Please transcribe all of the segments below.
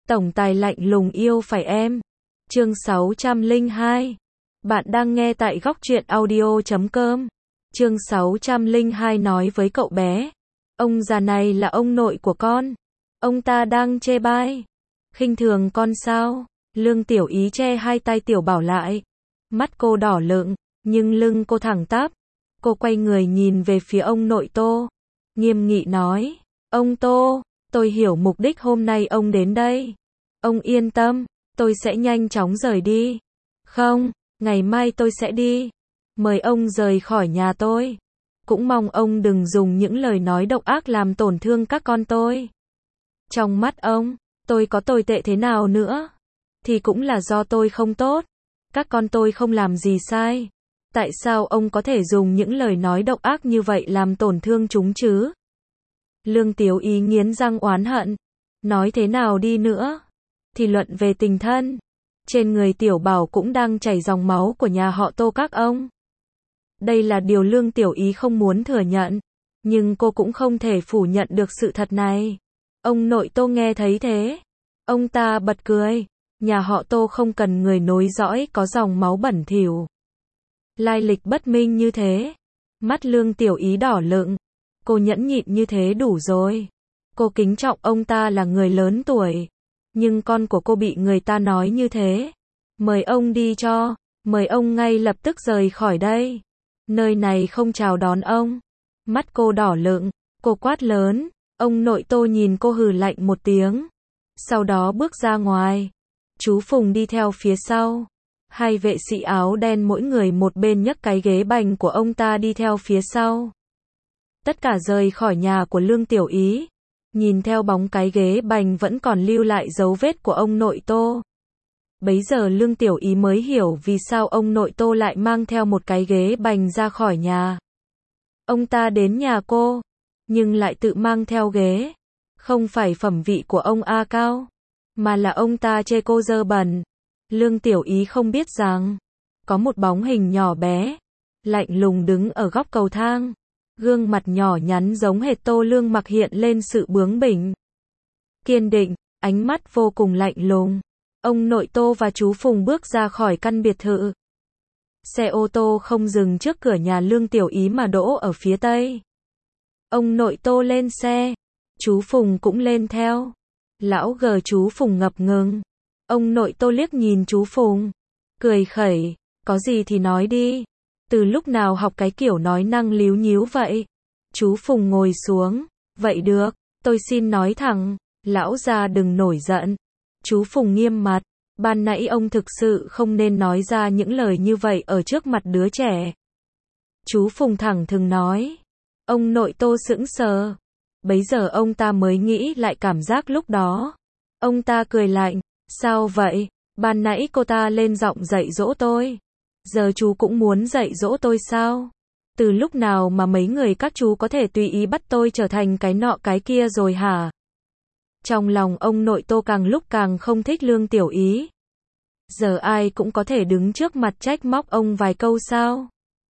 Tổng tài lạnh lùng yêu phải em. Chương 602. Bạn đang nghe tại góc truyện audio.com. Chương 602 nói với cậu bé. Ông già này là ông nội của con. Ông ta đang chê bai, khinh thường con sao? Lương Tiểu Ý che hai tay Tiểu Bảo lại. Mắt cô đỏ lựng, nhưng lưng cô thẳng tắp. Cô quay người nhìn về phía ông nội Tô. Nghiêm nghị nói. Ông Tô, tôi hiểu mục đích hôm nay ông đến đây. Ông yên tâm, tôi sẽ nhanh chóng rời đi. Không, ngày mai tôi sẽ đi. Mời ông rời khỏi nhà tôi. Cũng mong ông đừng dùng những lời nói độc ác làm tổn thương các con tôi. Trong mắt ông, tôi có tồi tệ thế nào nữa? Thì cũng là do tôi không tốt. Các con tôi không làm gì sai. Tại sao ông có thể dùng những lời nói độc ác như vậy làm tổn thương chúng chứ? Lương Tiểu Ý nghiến răng oán hận. Nói thế nào đi nữa? Thì luận về tình thân. Trên người Tiểu Bảo cũng đang chảy dòng máu của nhà họ Tô các ông. Đây là điều Lương Tiểu Ý không muốn thừa nhận. Nhưng cô cũng không thể phủ nhận được sự thật này. Ông nội Tô nghe thấy thế. Ông ta bật cười. Nhà họ Tô không cần người nối dõi có dòng máu bẩn thỉu. Lai lịch bất minh như thế. Mắt Lương Tiểu Ý đỏ lựng. Cô nhẫn nhịn như thế đủ rồi. Cô kính trọng ông ta là người lớn tuổi. Nhưng con của cô bị người ta nói như thế. Mời ông đi cho. Mời ông ngay lập tức rời khỏi đây. Nơi này không chào đón ông. Mắt cô đỏ lựng. Cô quát lớn. Ông nội Tô nhìn cô hừ lạnh một tiếng. Sau đó bước ra ngoài. Chú Phùng đi theo phía sau. Hai vệ sĩ áo đen mỗi người một bên nhấc cái ghế bành của ông ta đi theo phía sau. Tất cả rời khỏi nhà của Lương Tiểu Ý. Nhìn theo bóng cái ghế bành vẫn còn lưu lại dấu vết của ông nội Tô. Bấy giờ Lương Tiểu Ý mới hiểu vì sao ông nội Tô lại mang theo một cái ghế bành ra khỏi nhà. Ông ta đến nhà cô, nhưng lại tự mang theo ghế. Không phải phẩm vị của ông A cao, mà là ông ta chê cô dơ bẩn. Lương Tiểu Ý không biết rằng, có một bóng hình nhỏ bé, lạnh lùng đứng ở góc cầu thang. Gương mặt nhỏ nhắn giống hệt Tô Lương Mặc hiện lên sự bướng bỉnh, kiên định, ánh mắt vô cùng lạnh lùng. Ông nội Tô và chú Phùng bước ra khỏi căn biệt thự. Xe ô tô không dừng trước cửa nhà Lương Tiểu Ý mà đỗ ở phía tây. Ông nội Tô lên xe, chú Phùng cũng lên theo. Lão gờ chú Phùng ngập ngừng. Ông nội Tô liếc nhìn chú Phùng, cười khẩy, có gì thì nói đi. Từ lúc nào học cái kiểu nói năng líu nhíu vậy? Chú Phùng ngồi xuống, vậy được, tôi xin nói thẳng, lão già đừng nổi giận. Chú Phùng nghiêm mặt, ban nãy ông thực sự không nên nói ra những lời như vậy ở trước mặt đứa trẻ. Chú Phùng thẳng thừng nói. Ông nội Tô sững sờ. Bấy giờ ông ta mới nghĩ lại cảm giác lúc đó. Ông ta cười lạnh, sao vậy? Ban nãy cô ta lên giọng dạy dỗ tôi. Giờ chú cũng muốn dạy dỗ tôi sao? Từ lúc nào mà mấy người các chú có thể tùy ý bắt tôi trở thành cái nọ cái kia rồi hả? Trong lòng ông nội Tô càng lúc càng không thích Lương Tiểu Ý. Giờ ai cũng có thể đứng trước mặt trách móc ông vài câu sao?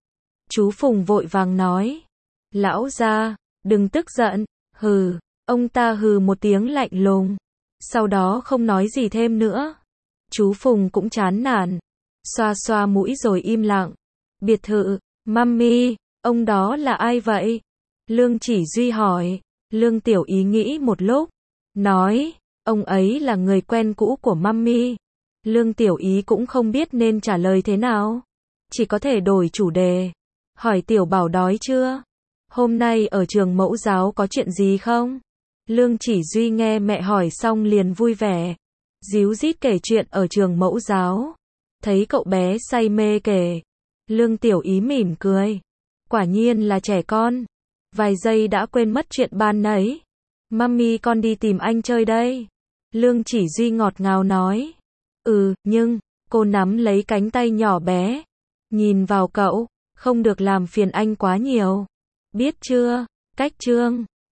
Chú Phùng vội vàng nói. Lão gia, đừng tức giận, hừ. Ông ta hừ một tiếng lạnh lùng. Sau đó không nói gì thêm nữa. Chú Phùng cũng chán nản. Xoa xoa mũi rồi im lặng. Biệt thự, mummy, ông đó là ai vậy? Lương Chỉ Duy hỏi. Lương Tiểu Ý nghĩ một lúc. Nói, ông ấy là người quen cũ của mummy. Lương Tiểu Ý cũng không biết nên trả lời thế nào. Chỉ có thể đổi chủ đề. Hỏi Tiểu Bảo đói chưa? Hôm nay ở trường mẫu giáo có chuyện gì không? Lương Chỉ Duy nghe mẹ hỏi xong liền vui vẻ. Díu dít kể chuyện ở trường mẫu giáo. Thấy cậu bé say mê kể. Lương Tiểu Ý mỉm cười. Quả nhiên là trẻ con. Vài giây đã quên mất chuyện ban nãy. Mummy con đi tìm anh chơi đây. Lương Chỉ Duy ngọt ngào nói. Nhưng, cô nắm lấy cánh tay nhỏ bé. Nhìn vào cậu, không được làm phiền anh quá nhiều. Biết chưa? Cách chương